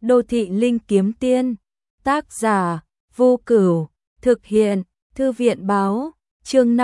Đô thị linh kiếm tiên, tác giả, Vô Cửu, thực hiện, Thư viện báo, chương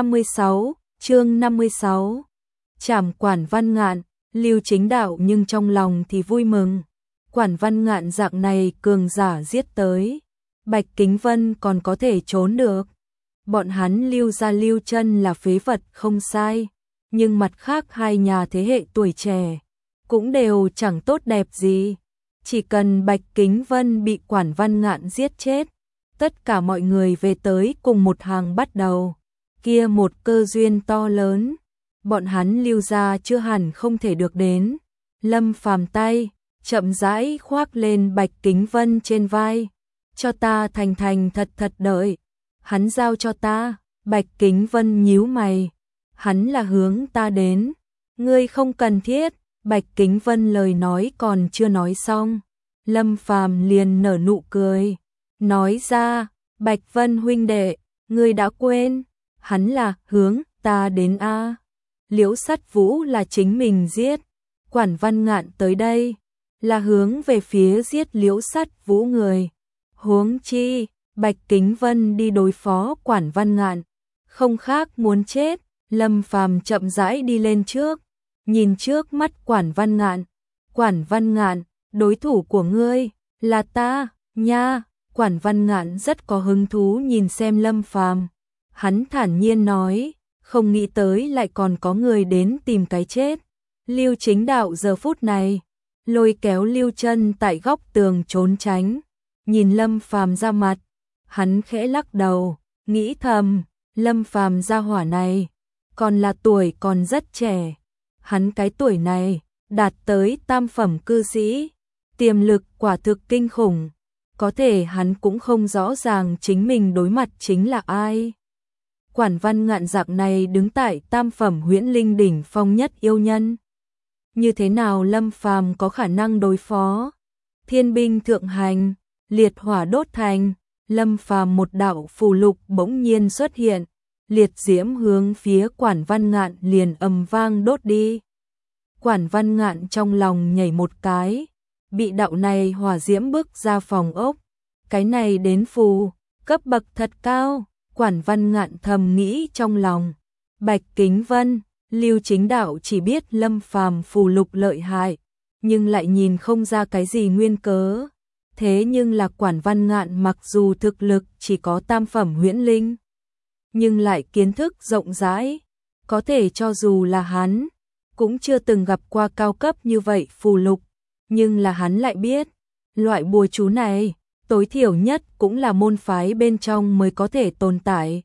56. Trảm Quản Văn Ngạn, Lưu Chính Đạo nhưng trong lòng thì vui mừng. Quản Văn Ngạn dạng này cường giả giết tới, Bạch Kính Vân còn có thể trốn được. Bọn hắn Lưu gia Lưu Chân là phế vật không sai, nhưng mặt khác hai nhà thế hệ tuổi trẻ cũng đều chẳng tốt đẹp gì. Chỉ cần Bạch Kính Vân bị Quản Văn Ngạn giết chết, tất cả mọi người về tới cùng một hàng bắt đầu. Kia một cơ duyên to lớn, bọn hắn Lưu gia chưa hẳn không thể được đến. Lâm Phàm tay chậm rãi khoác lên Bạch Kính Vân trên vai, cho ta thành thành thật thật đợi. Hắn giao cho ta. Bạch Kính Vân nhíu mày, hắn là hướng ta đến, ngươi không cần thiết. Bạch Kính Vân lời nói còn chưa nói xong, Lâm Phàm liền nở nụ cười, nói ra, Bạch Vân huynh đệ, ngươi đã quên, hắn là hướng ta đến a. Liễu Sắt Vũ là chính mình giết, Quản Văn Ngạn tới đây là hướng về phía giết Liễu Sắt Vũ người. Huống chi, Bạch Kính Vân đi đối phó Quản Văn Ngạn, không khác muốn chết. Lâm Phàm chậm rãi đi lên trước, nhìn trước mắt Quản Văn Ngạn. Quản Văn Ngạn, đối thủ của ngươi là ta nha. Quản Văn Ngạn rất có hứng thú nhìn xem Lâm Phàm. Hắn thản nhiên nói, không nghĩ tới lại còn có người đến tìm cái chết. Lưu Chính Đạo giờ phút này lôi kéo Lưu Chân tại góc tường trốn tránh, nhìn Lâm Phàm ra mặt, hắn khẽ lắc đầu, nghĩ thầm, Lâm Phàm gia hỏa này còn là tuổi còn rất trẻ, hắn cái tuổi này đạt tới tam phẩm cư sĩ, tiềm lực quả thực kinh khủng, có thể hắn cũng không rõ ràng chính mình đối mặt chính là ai. Quản Văn Ngạn dạng này đứng tại tam phẩm huyễn linh đỉnh phong nhất yêu nhân, như thế nào Lâm Phàm có khả năng đối phó? Thiên binh thượng hành, liệt hỏa đốt thành, Lâm Phàm một đạo phù lục bỗng nhiên xuất hiện, liệt diễm hướng phía Quản Văn Ngạn liền ầm vang đốt đi. Quản Văn Ngạn trong lòng nhảy một cái, bị đạo này hỏa diễm bức ra phòng ốc, cái này đến phù cấp bậc thật cao. Quản Văn Ngạn thầm nghĩ trong lòng, Bạch Kính Vân, Lưu Chính Đạo chỉ biết Lâm Phàm phù lục lợi hại, nhưng lại nhìn không ra cái gì nguyên cớ. Thế nhưng là Quản Văn Ngạn mặc dù thực lực chỉ có tam phẩm huyễn linh, nhưng lại kiến thức rộng rãi, có thể cho dù là hắn cũng chưa từng gặp qua cao cấp như vậy phù lục, nhưng là hắn lại biết, loại bùa chú này tối thiểu nhất cũng là môn phái bên trong mới có thể tồn tại.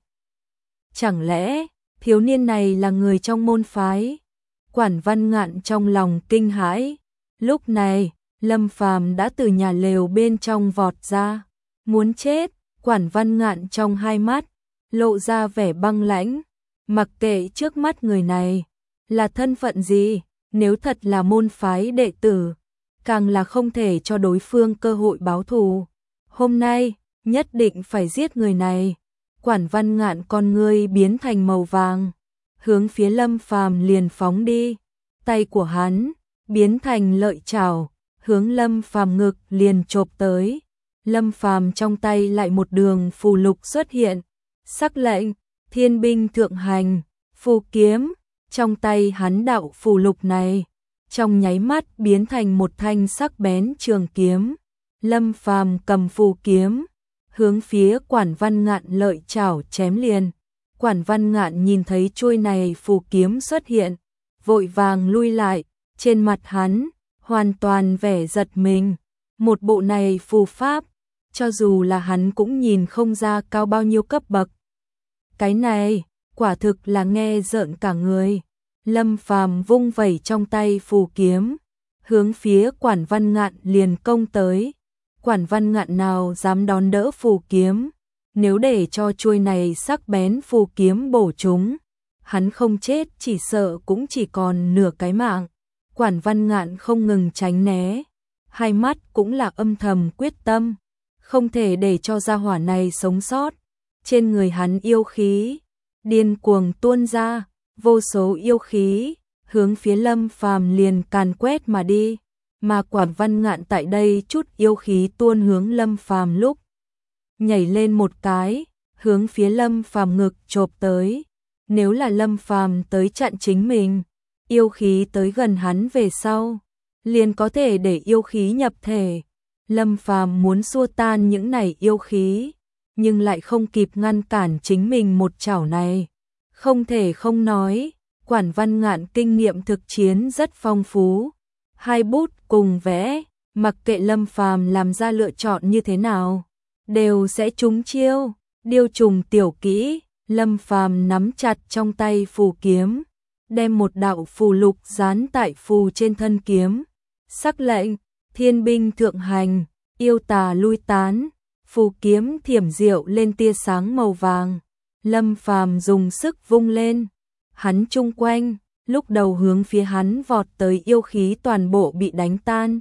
Chẳng lẽ thiếu niên này là người trong môn phái? Quản Văn Ngạn trong lòng kinh hãi. Lúc này, Lâm Phàm đã từ nhà lều bên trong vọt ra, muốn chết. Quản Văn Ngạn trong hai mắt lộ ra vẻ băng lãnh, mặc kệ trước mắt người này là thân phận gì, nếu thật là môn phái đệ tử, càng là không thể cho đối phương cơ hội báo thù. Hôm nay, nhất định phải giết người này. Quản Văn Ngạn con ngươi biến thành màu vàng, hướng phía Lâm Phàm liền phóng đi. Tay của hắn biến thành lợi chảo, hướng Lâm Phàm ngực liền chộp tới. Lâm Phàm trong tay lại một đường phù lục xuất hiện, sắc lệnh, thiên binh thượng hành, phù kiếm. Trong tay hắn đạo phù lục này, trong nháy mắt biến thành một thanh sắc bén trường kiếm. Lâm Phàm cầm phù kiếm, hướng phía Quản Văn Ngạn lợi chảo chém liền. Quản Văn Ngạn nhìn thấy chuôi này phù kiếm xuất hiện, vội vàng lui lại, trên mặt hắn hoàn toàn vẻ giật mình. Một bộ này phù pháp, cho dù là hắn cũng nhìn không ra cao bao nhiêu cấp bậc. Cái này, quả thực là nghe rợn cả người. Lâm Phàm vung vẩy trong tay phù kiếm, hướng phía Quản Văn Ngạn liền công tới. Quản Văn Ngạn nào dám đón đỡ phù kiếm, nếu để cho chuôi này sắc bén phù kiếm bổ trúng, hắn không chết chỉ sợ cũng chỉ còn nửa cái mạng. Quản Văn Ngạn không ngừng tránh né, hai mắt cũng là âm thầm quyết tâm, không thể để cho gia hỏa này sống sót. Trên người hắn yêu khí điên cuồng tuôn ra, vô số yêu khí hướng phía Lâm Phàm liền càn quét mà đi. mà Quản Văn Ngạn tại đây chút yêu khí tuôn hướng Lâm Phàm lúc nhảy lên một cái, hướng phía Lâm Phàm ngực chộp tới. Nếu là Lâm Phàm tới chặn chính mình, yêu khí tới gần hắn về sau, liền có thể để yêu khí nhập thể. Lâm Phàm muốn xua tan những này yêu khí, nhưng lại không kịp ngăn cản chính mình một chảo này. Không thể không nói, Quản Văn Ngạn kinh nghiệm thực chiến rất phong phú. Hai bút cùng vẽ, mặc kệ Lâm Phàm làm ra lựa chọn như thế nào, đều sẽ trúng chiêu. Điêu trùng tiểu kỹ, Lâm Phàm nắm chặt trong tay phù kiếm, đem một đạo phù lục dán tại phù trên thân kiếm. Sắc lệnh, thiên binh thượng hành, yêu tà lui tán, phù kiếm thiểm diệu lên tia sáng màu vàng. Lâm Phàm dùng sức vung lên, hắn chung quanh, lúc đầu hướng phía hắn vọt tới yêu khí toàn bộ bị đánh tan.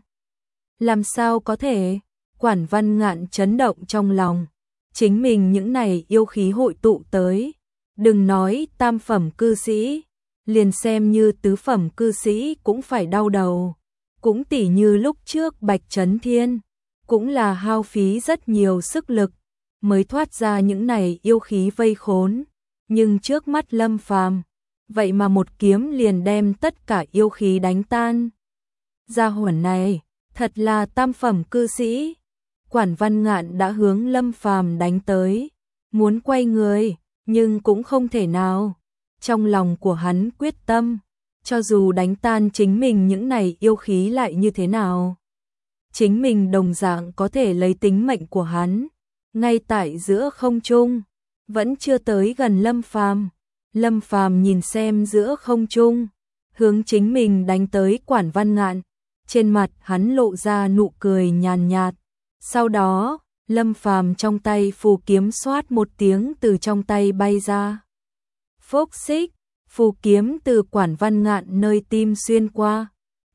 Làm sao có thể? Quản Văn Ngạn chấn động trong lòng. Chính mình những này yêu khí hội tụ tới, đừng nói tam phẩm cư sĩ, liền xem như tứ phẩm cư sĩ cũng phải đau đầu. Cũng tỉ như lúc trước Bạch Chấn Thiên, cũng là hao phí rất nhiều sức lực mới thoát ra những này yêu khí vây khốn. Nhưng trước mắt Lâm Phàm, vậy mà một kiếm liền đem tất cả yêu khí đánh tan. Gia hỏa này, thật là tam phẩm cư sĩ. Quản Văn Ngạn đã hướng Lâm Phàm đánh tới, muốn quay người, nhưng cũng không thể nào. Trong lòng của hắn quyết tâm, cho dù đánh tan chính mình những này yêu khí lại như thế nào, chính mình đồng dạng có thể lấy tính mệnh của hắn. Ngay tại giữa không trung, vẫn chưa tới gần Lâm Phàm. Lâm Phàm nhìn xem giữa không trung, hướng chính mình đánh tới Quản Văn Ngạn, trên mặt hắn lộ ra nụ cười nhàn nhạt. Sau đó, Lâm Phàm trong tay phù kiếm xoát một tiếng từ trong tay bay ra. Phốc xích, phù kiếm từ Quản Văn Ngạn nơi tim xuyên qua.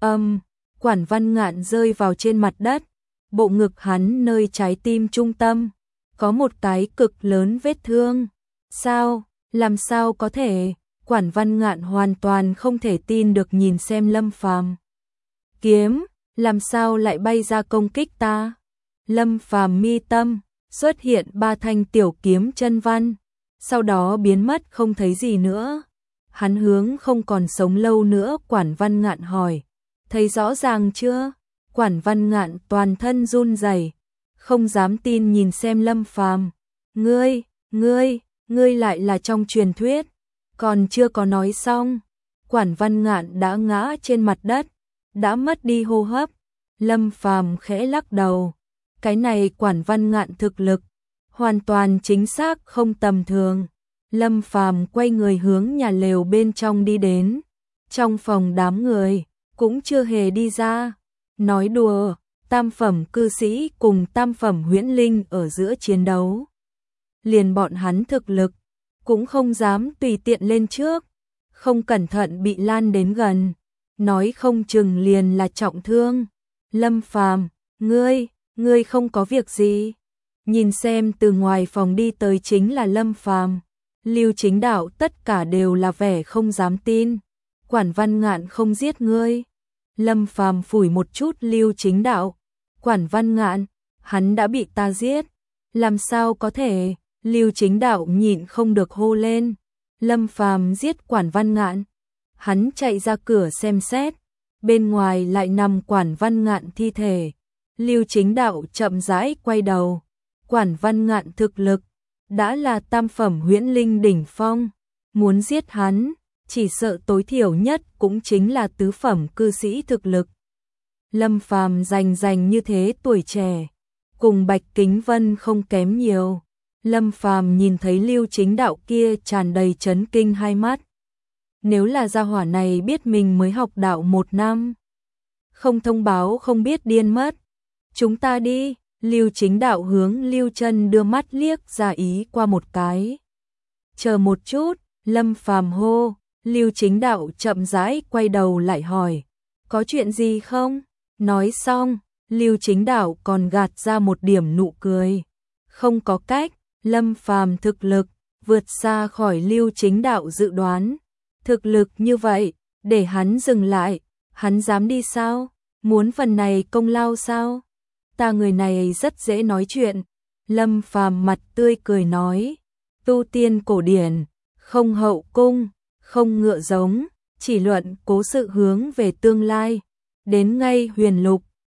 Quản Văn Ngạn rơi vào trên mặt đất, bộ ngực hắn nơi trái tim trung tâm, có một cái cực lớn vết thương. Sao? Làm sao có thể? Quản Văn Ngạn hoàn toàn không thể tin được nhìn xem Lâm Phàm. Kiếm, làm sao lại bay ra công kích ta? Lâm Phàm mi tâm xuất hiện 3 thanh tiểu kiếm chân văn, sau đó biến mất không thấy gì nữa. Hắn hướng không còn sống lâu nữa Quản Văn Ngạn hỏi, thấy rõ ràng chưa? Quản Văn Ngạn toàn thân run rẩy, không dám tin nhìn xem Lâm Phàm. Ngươi lại là trong truyền thuyết. Còn chưa có nói xong, Quản Văn Ngạn đã ngã trên mặt đất, đã mất đi hô hấp. Lâm Phàm khẽ lắc đầu. Cái này Quản Văn Ngạn thực lực hoàn toàn chính xác không tầm thường. Lâm Phàm quay người hướng nhà lều bên trong đi đến. Trong phòng đám người cũng chưa hề đi ra. Nói đùa, tam phẩm cư sĩ cùng tam phẩm huyễn linh ở giữa chiến đấu, liền bọn hắn thực lực cũng không dám tùy tiện lên trước, không cẩn thận bị lan đến gần, nói không chừng liền là trọng thương. Lâm Phàm, ngươi không có việc gì? Nhìn xem từ ngoài phòng đi tới chính là Lâm Phàm, Lưu Chính Đạo tất cả đều là vẻ không dám tin. Quản Văn Ngạn không giết ngươi? Lâm Phàm phủi một chút Lưu Chính Đạo. Quản Văn Ngạn, hắn đã bị ta giết. Làm sao có thể? Lưu Chính Đạo nhịn không được hô lên. Lâm Phàm giết Quản Văn Ngạn. Hắn chạy ra cửa xem xét, bên ngoài lại nằm Quản Văn Ngạn thi thể. Lưu Chính Đạo chậm rãi quay đầu. Quản Văn Ngạn thực lực đã là tam phẩm huyễn linh đỉnh phong, muốn giết hắn, chỉ sợ tối thiểu nhất cũng chính là tứ phẩm cư sĩ thực lực. Lâm Phàm rành như thế tuổi trẻ, cùng Bạch Kính Vân không kém nhiều. Lâm Phàm nhìn thấy Lưu Chính Đạo kia tràn đầy chấn kinh hai mắt. Nếu là gia hỏa này biết mình mới học đạo 1 năm, không thông báo không biết điên mất. Chúng ta đi. Lưu Chính Đạo hướng Lưu Chân đưa mắt liếc ra ý qua một cái. Chờ một chút, Lâm Phàm hô. Lưu Chính Đạo chậm rãi quay đầu lại hỏi, có chuyện gì không? Nói xong, Lưu Chính Đạo còn gạt ra một điểm nụ cười. Không có cách, Lâm Phàm thực lực vượt xa khỏi Lưu Chính Đạo dự đoán. Thực lực như vậy, để hắn dừng lại, hắn dám đi sao? Muốn phần này công lao sao? Ta người này rất dễ nói chuyện. Lâm Phàm mặt tươi cười nói, tu tiên cổ điển, không hậu cung, không ngựa giống, chỉ luận cố sự hướng về tương lai. Đến ngay huyền lục,